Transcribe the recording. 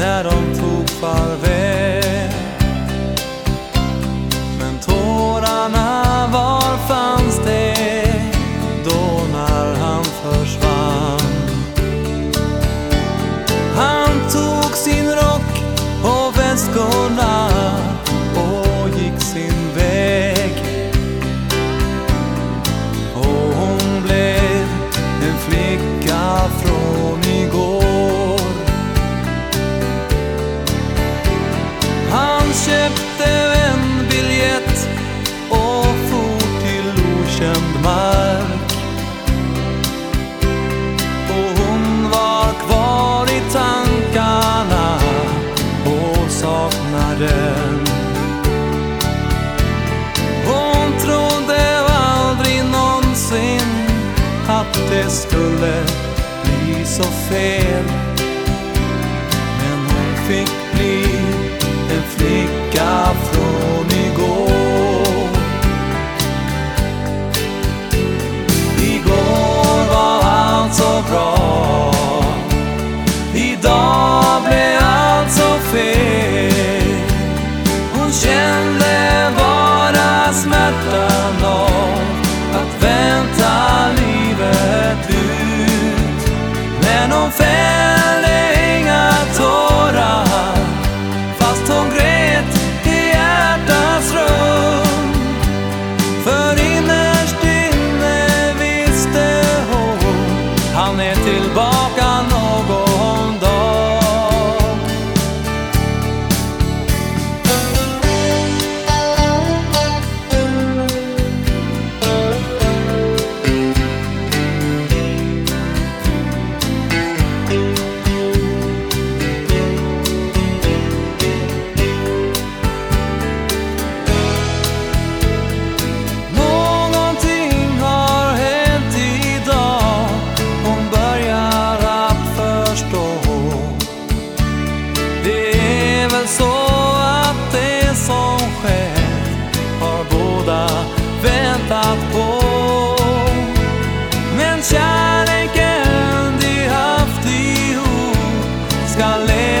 när de tog farväl. Men tårarna, var fanns det då när han försvann? Han tog sin rock och väskorna och gick sin väg. Och hon blev en flicka från igår. Han köpte en biljett och for till okänd mark. Och hon var kvar i tankarna och saknaden. Hon trodde aldrig någonsin att det skulle bli så fel. Men hon fick bli en flicka från igår. Igår var allt så bra, idag blev allt så fel. Hon kände bara smärtan av att vänta livet ut. Men hon fällde inga tårar, fast hon grät i hjärtats rum. För innerst inne visste hon, han är tillbaka någon dag. Så att det som sker har båda väntat på. Men kärleken de haft ihop ska leva